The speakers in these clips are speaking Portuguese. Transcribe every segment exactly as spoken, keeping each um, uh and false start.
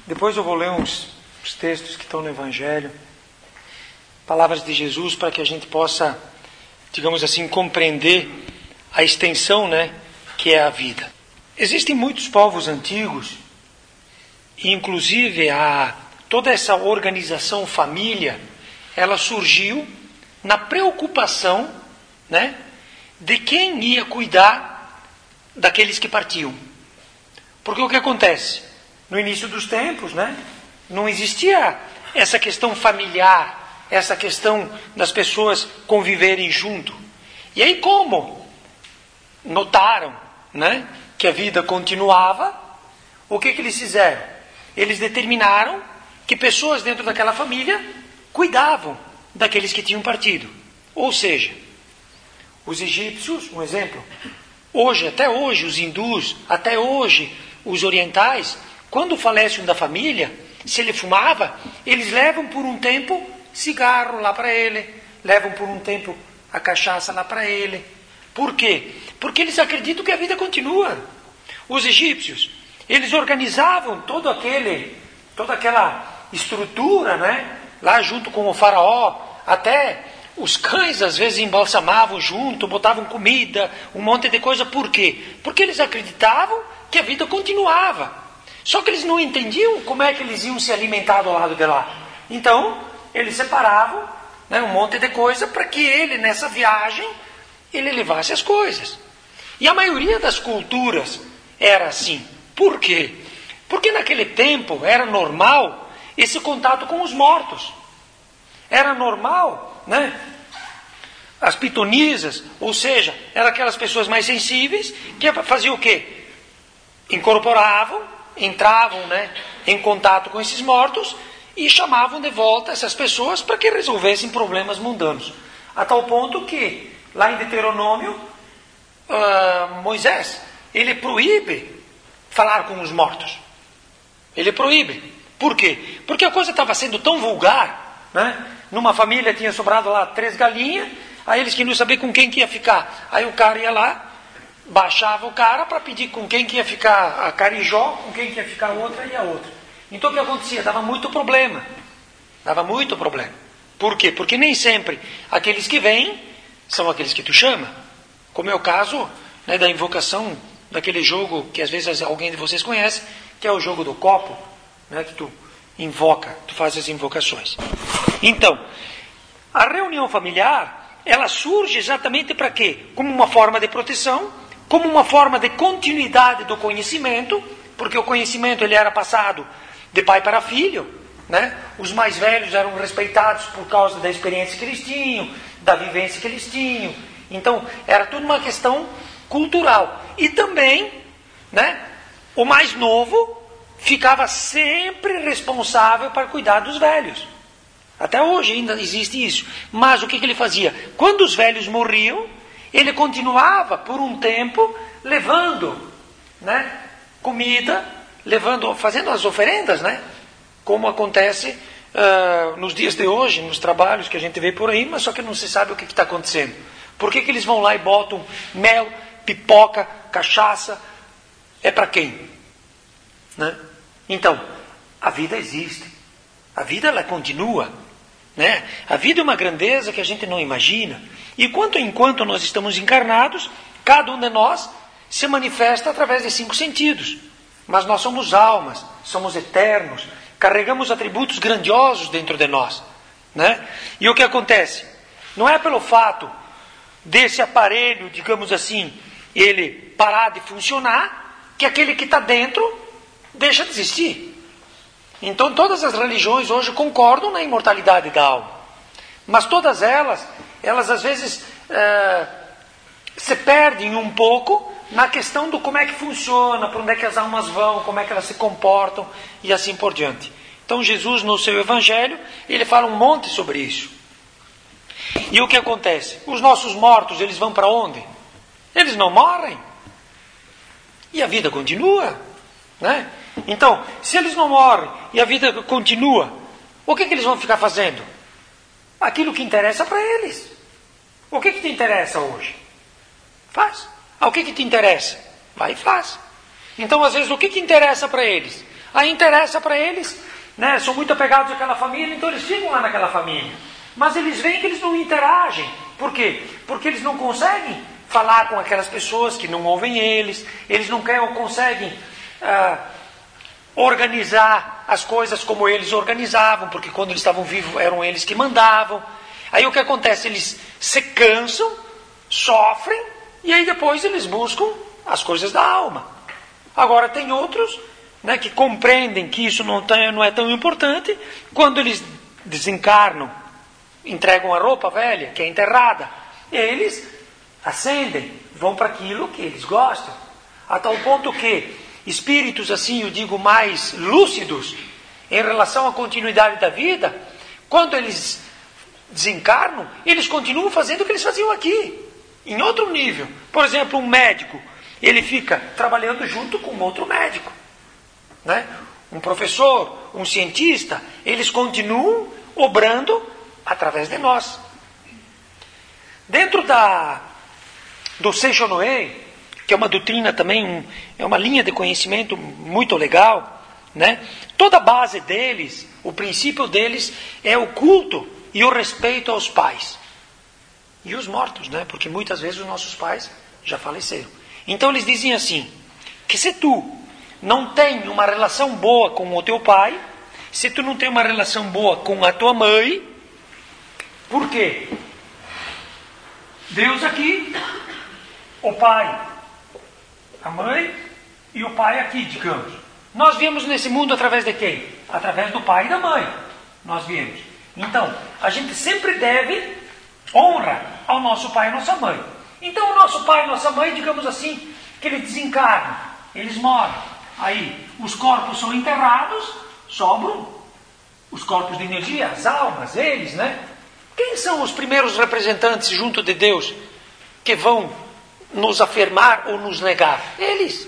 Depois eu vou ler uns, uns textos que estão no Evangelho, palavras de Jesus, para que a gente possa, digamos assim, compreender a extensão, né, que é a vida. Existem muitos povos antigos, e inclusive a, toda essa organização família, ela surgiu na preocupação, né, de quem ia cuidar daqueles que partiam. Porque o que acontece? No início dos tempos, né, não existia essa questão familiar, essa questão das pessoas conviverem junto. E aí como notaram, né, que a vida continuava, o que, que eles fizeram? Eles determinaram que pessoas dentro daquela família cuidavam daqueles que tinham partido. Ou seja, os egípcios, um exemplo, hoje, até hoje, os hindus, até hoje, os orientais, quando falece um da família, se ele fumava, eles levam por um tempo cigarro lá para ele, levam por um tempo a cachaça lá para ele. Por quê? Porque eles acreditam que a vida continua. Os egípcios, eles organizavam todo aquele, toda aquela estrutura, né? Lá junto com o faraó, até os cães às vezes embalsamavam junto, botavam comida, um monte de coisa. Por quê? Porque eles acreditavam que a vida continuava. Só que eles não entendiam como é que eles iam se alimentar do lado de lá. Então, eles separavam, né, um monte de coisa para que ele, nessa viagem, ele levasse as coisas. E a maioria das culturas era assim. Por quê? Porque naquele tempo era normal esse contato com os mortos. Era normal, né? As pitonisas, ou seja, eram aquelas pessoas mais sensíveis que faziam o quê? Incorporavam, entravam, né, em contato com esses mortos e chamavam de volta essas pessoas para que resolvessem problemas mundanos. A tal ponto que, lá em Deuteronômio, uh, Moisés, ele proíbe falar com os mortos. Ele proíbe. Por quê? Porque a coisa estava sendo tão vulgar, né? Numa família tinha sobrado lá três galinhas, aí eles queriam saber com quem que ia ficar. Aí o cara ia lá, baixava o cara para pedir com quem que ia ficar a carijó, com quem que ia ficar a outra e a outra. Então o que acontecia? Dava muito problema. Dava muito problema. Por quê? Porque nem sempre aqueles que vêm são aqueles que tu chama. Como é o caso, né, da invocação daquele jogo que às vezes alguém de vocês conhece, que é o jogo do copo, né, que tu invoca, tu faz as invocações. Então, a reunião familiar, ela surge exatamente para quê? Como uma forma de proteção, como uma forma de continuidade do conhecimento, porque o conhecimento ele era passado de pai para filho, né? Os mais velhos eram respeitados por causa da experiência que eles tinham, da vivência que eles tinham. Então, era tudo uma questão cultural. E também, né, o mais novo ficava sempre responsável para cuidar dos velhos. Até hoje ainda existe isso. Mas o que, que ele fazia? Quando os velhos morriam, ele continuava por um tempo levando, né, comida, levando, fazendo as oferendas, né? Como acontece uh, nos dias de hoje, nos trabalhos que a gente vê por aí, mas só que não se sabe o que está acontecendo. Por que, que eles vão lá e botam mel, pipoca, cachaça? É para quem? Né? Então, a vida existe. A vida ela continua. Né? A vida é uma grandeza que a gente não imagina. E quanto enquanto nós estamos encarnados, cada um de nós se manifesta através de cinco sentidos. Mas nós somos almas, somos eternos, carregamos atributos grandiosos dentro de nós. Né? E o que acontece? Não é pelo fato desse aparelho, digamos assim, ele parar de funcionar, que aquele que está dentro deixa de existir. Então todas as religiões hoje concordam na imortalidade da alma. Mas todas elas, elas às vezes é, se perdem um pouco na questão do como é que funciona, para onde é que as almas vão, como é que elas se comportam e assim por diante. Então Jesus no seu Evangelho, ele fala um monte sobre isso. E o que acontece? Os nossos mortos, eles vão para onde? Eles não morrem. E a vida continua, né? Então, se eles não morrem e a vida continua, o que, que eles vão ficar fazendo? Aquilo que interessa para eles. O que, que te interessa hoje? Faz. Ah, o que, que te interessa? Vai e faz. Então, às vezes, o que, que interessa para eles? Aí interessa para eles, né? São muito apegados àquela família, então eles ficam lá naquela família. Mas eles veem que eles não interagem. Por quê? Porque eles não conseguem falar com aquelas pessoas que não ouvem eles, eles não querem, conseguem ah, organizar as coisas como eles organizavam, porque quando eles estavam vivos eram eles que mandavam. Aí o que acontece? Eles se cansam, sofrem, e aí depois eles buscam as coisas da alma. Agora tem outros, né, que compreendem que isso não, tem, não é tão importante. Quando eles desencarnam, entregam a roupa velha, que é enterrada, eles ascendem, vão para aquilo que eles gostam. A tal ponto que espíritos, assim eu digo, mais lúcidos em relação à continuidade da vida, quando eles desencarnam, eles continuam fazendo o que eles faziam aqui, em outro nível. Por exemplo, um médico, ele fica trabalhando junto com outro médico, né? Um professor, um cientista, eles continuam obrando através de nós. Dentro da, do Seishonoe, que é uma doutrina também, um, é uma linha de conhecimento muito legal, né? Toda a base deles, o princípio deles é o culto e o respeito aos pais. E os mortos, né? Porque muitas vezes os nossos pais já faleceram. Então eles dizem assim, que se tu não tem uma relação boa com o teu pai, se tu não tem uma relação boa com a tua mãe, por quê? Deus aqui, o pai, a mãe e o pai aqui, digamos. Nós viemos nesse mundo através de quem? Através do pai e da mãe. Nós viemos. Então, a gente sempre deve honra ao nosso pai e à nossa mãe. Então, o nosso pai e nossa mãe, digamos assim, que eles desencarnam, eles morrem. Aí, os corpos são enterrados, sobram os corpos de energia, as almas, eles, né? Quem são os primeiros representantes junto de Deus que vão nos afirmar ou nos negar? Eles.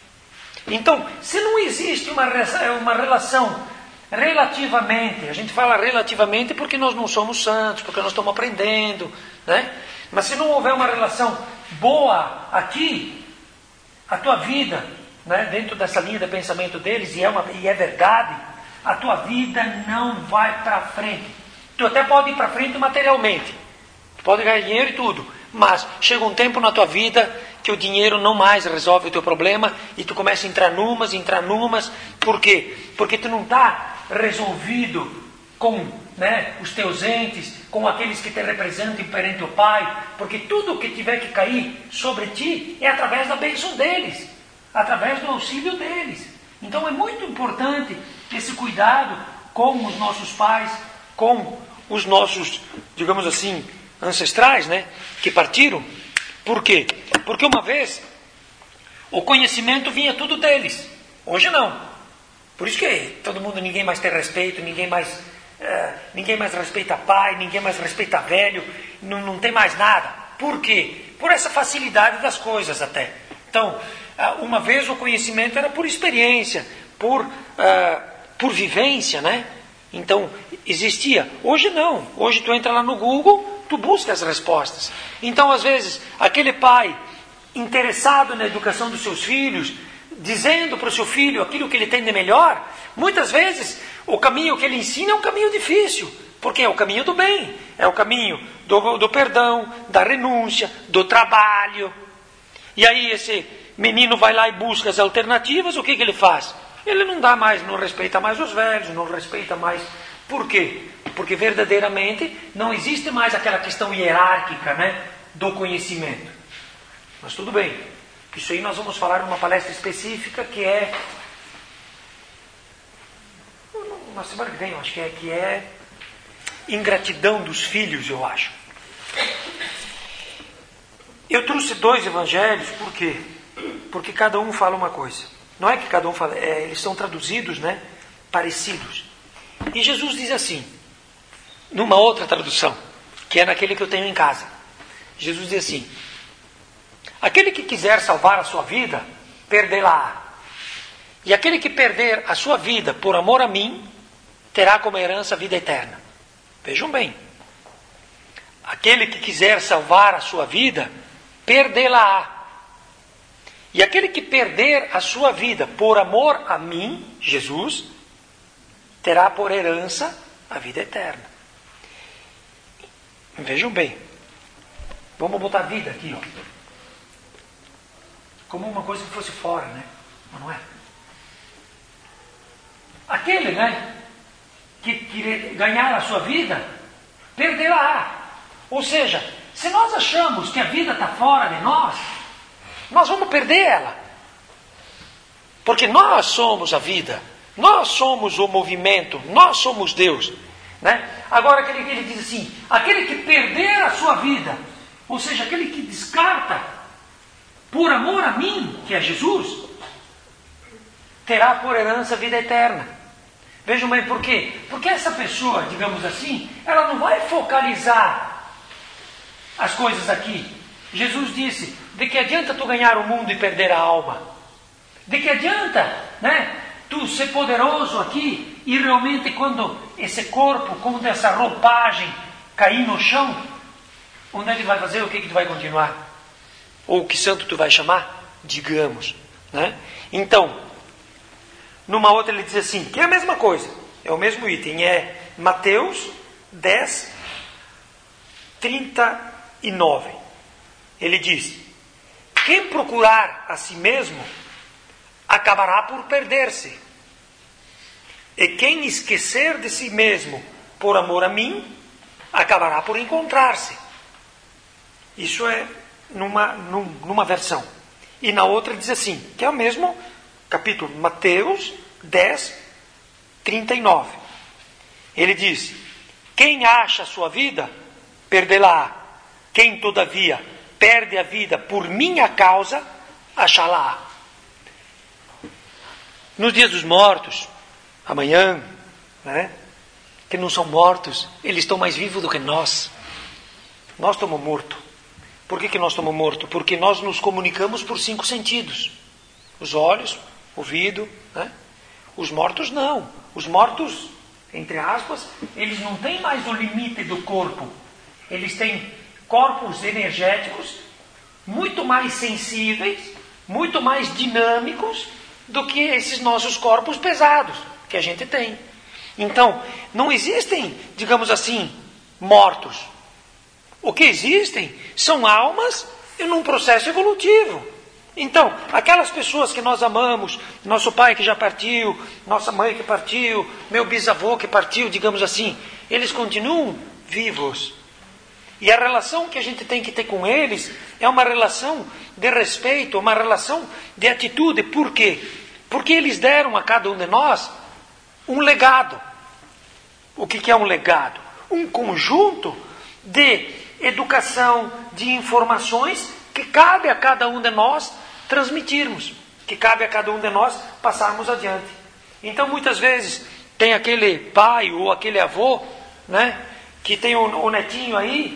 Então, se não existe uma, uma relação relativamente, a gente fala relativamente porque nós não somos santos, porque nós estamos aprendendo, né? Mas se não houver uma relação boa aqui, a tua vida, né, dentro dessa linha de pensamento deles, e é, uma, e é verdade, a tua vida não vai para frente. Tu até pode ir para frente materialmente, tu pode ganhar dinheiro e tudo, mas chega um tempo na tua vida que o dinheiro não mais resolve o teu problema e tu começa a entrar numas, entrar numas. Por quê? Porque tu não está resolvido com, né, os teus entes, com aqueles que te representam perante o Pai, porque tudo que tiver que cair sobre ti é através da bênção deles, através do auxílio deles. Então é muito importante esse cuidado com os nossos pais, com os nossos, digamos assim, ancestrais, né, que partiram. Por quê? Porque uma vez o conhecimento vinha tudo deles. Hoje não. Por isso que todo mundo, ninguém mais tem respeito, ninguém mais, uh, ninguém mais respeita pai, ninguém mais respeita velho, não, não tem mais nada. Por quê? Por essa facilidade das coisas até. Então, uh, uma vez o conhecimento era por experiência, por, uh, por vivência, né? Então, existia. Hoje não. Hoje tu entra lá no Google, tu busca as respostas. Então, às vezes, aquele pai interessado na educação dos seus filhos, dizendo para o seu filho aquilo que ele tem de melhor, muitas vezes o caminho que ele ensina é um caminho difícil, porque é o caminho do bem, é o caminho do, do perdão, da renúncia, do trabalho. E aí esse menino vai lá e busca as alternativas, o que, que ele faz? Ele não dá mais, não respeita mais os velhos, não respeita mais. Por quê? Porque verdadeiramente não existe mais aquela questão hierárquica, né, do conhecimento. Mas tudo bem. Isso aí nós vamos falar numa palestra específica que é... na semana que vem, eu acho que é, que é ingratidão dos filhos, eu acho. Eu trouxe dois evangelhos, por quê? Porque cada um fala uma coisa. Não é que cada um fala, é, eles são traduzidos, né, parecidos. E Jesus diz assim, numa outra tradução, que é naquele que eu tenho em casa. Jesus diz assim: aquele que quiser salvar a sua vida, perdê-la-á. E aquele que perder a sua vida por amor a mim, terá como herança a vida eterna. Vejam bem. Aquele que quiser salvar a sua vida, perdê-la-á. E aquele que perder a sua vida por amor a mim, Jesus, terá por herança a vida eterna. Vejam bem. Vamos botar vida aqui, ó. Como uma coisa que fosse fora, né? Mas não é. Aquele, né? Que querer ganhar a sua vida, perderá. Ou seja, se nós achamos que a vida está fora de nós, nós vamos perder ela. Porque nós somos a vida. Nós somos o movimento. Nós somos Deus. Né? Agora, aquele que ele diz assim, aquele que perder a sua vida, ou seja, aquele que descarta por amor a mim, que é Jesus, terá por herança a vida eterna. Vejam bem por quê? Porque essa pessoa, digamos assim, ela não vai focalizar as coisas aqui. Jesus disse, de que adianta tu ganhar o mundo e perder a alma? De que adianta, né, tu ser poderoso aqui e realmente quando esse corpo, quando essa roupagem cair no chão, onde é que vai fazer? O que que tu vai continuar? Ou que santo tu vai chamar? Digamos. Né? Então, numa outra ele diz assim, que é a mesma coisa, é o mesmo item, é Mateus dez, trinta e nove. Ele diz, quem procurar a si mesmo, acabará por perder-se. E quem esquecer de si mesmo, por amor a mim, acabará por encontrar-se. Isso é numa, num, numa versão. E na outra diz assim, que é o mesmo capítulo, Mateus dez, trinta e nove. Ele diz, quem acha a sua vida, perdê-la-á. Quem, todavia, perde a vida por minha causa, achá-la-á. Nos dias dos mortos, amanhã, né, que não são mortos, eles estão mais vivos do que nós. Nós estamos mortos. Por que que nós estamos mortos? Porque nós nos comunicamos por cinco sentidos. Os olhos, ouvido, né? Os mortos não. Os mortos, entre aspas, eles não têm mais o limite do corpo. Eles têm corpos energéticos muito mais sensíveis, muito mais dinâmicos do que esses nossos corpos pesados que a gente tem. Então, não existem, digamos assim, mortos. O que existem são almas em um processo evolutivo. Então, aquelas pessoas que nós amamos, nosso pai que já partiu, nossa mãe que partiu, meu bisavô que partiu, digamos assim, eles continuam vivos. E a relação que a gente tem que ter com eles é uma relação de respeito, uma relação de atitude. Por quê? Porque eles deram a cada um de nós um legado. O que é um legado? Um conjunto de educação, de informações que cabe a cada um de nós transmitirmos, que cabe a cada um de nós passarmos adiante. Então, muitas vezes, tem aquele pai ou aquele avô, né, que tem o, o netinho aí,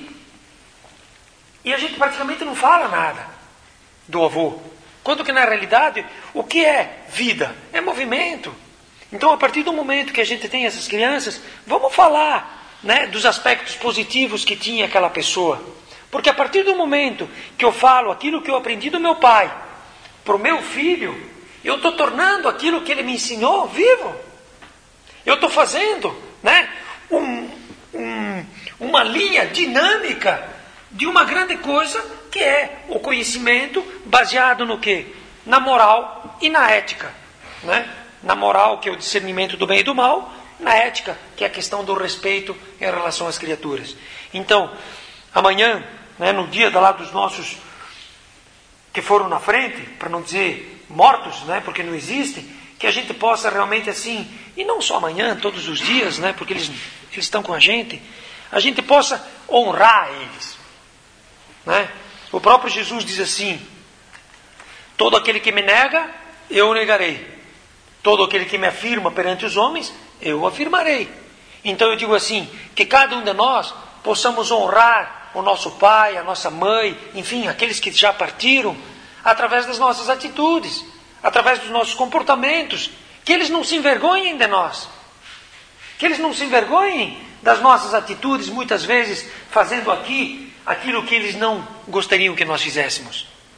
e a gente praticamente não fala nada do avô. Quando que, na realidade, o que é vida? É movimento. Então, a partir do momento que a gente tem essas crianças, vamos falar, né, dos aspectos positivos que tinha aquela pessoa. Porque a partir do momento que eu falo aquilo que eu aprendi do meu pai para o meu filho, eu estou tornando aquilo que ele me ensinou vivo. Eu estou fazendo, né, um, um, uma linha dinâmica de uma grande coisa que é o conhecimento baseado no quê? Na moral e na ética. Né? Na moral, que é o discernimento do bem e do mal, na ética, que é a questão do respeito em relação às criaturas. Então, amanhã, né, no dia lá dos nossos que foram na frente, para não dizer mortos, né, porque não existem, que a gente possa realmente assim, e não só amanhã, todos os dias, né, porque eles, eles estão com a gente, a gente possa honrar eles. Né? O próprio Jesus diz assim, todo aquele que me nega, eu o negarei. Todo aquele que me afirma perante os homens, eu o afirmarei. Então eu digo assim, que cada um de nós possamos honrar o nosso pai, a nossa mãe, enfim, aqueles que já partiram, através das nossas atitudes, através dos nossos comportamentos, que eles não se envergonhem de nós, que eles não se envergonhem das nossas atitudes, muitas vezes fazendo aqui aquilo que eles não gostariam que nós fizéssemos.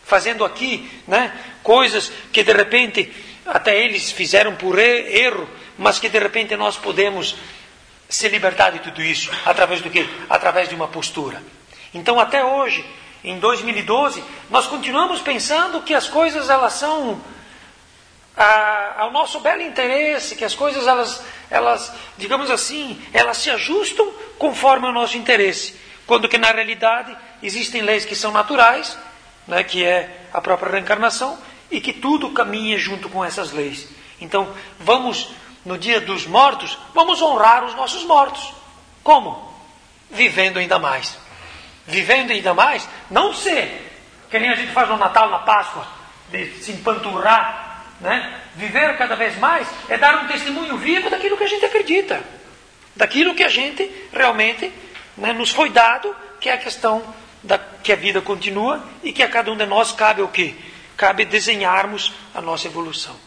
fazendo aqui, né, coisas que de repente até eles fizeram por erro, mas que de repente nós podemos se libertar de tudo isso através do quê? Através de uma postura. Então até hoje, em dois mil e doze, nós continuamos pensando que as coisas elas são a, ao nosso belo interesse, que as coisas elas, elas, digamos assim, elas se ajustam conforme o nosso interesse, quando que na realidade existem leis que são naturais, né, que é a própria reencarnação, e que tudo caminha junto com essas leis. Então vamos, no dia dos mortos, vamos honrar os nossos mortos. Como? Vivendo ainda mais. Vivendo ainda mais, não ser, que nem a gente faz no Natal, na Páscoa, de se empanturrar, né? Viver cada vez mais é dar um testemunho vivo daquilo que a gente acredita, daquilo que a gente realmente, né, nos foi dado, que é a questão da, que a vida continua e que a cada um de nós cabe o quê? Cabe desenharmos a nossa evolução.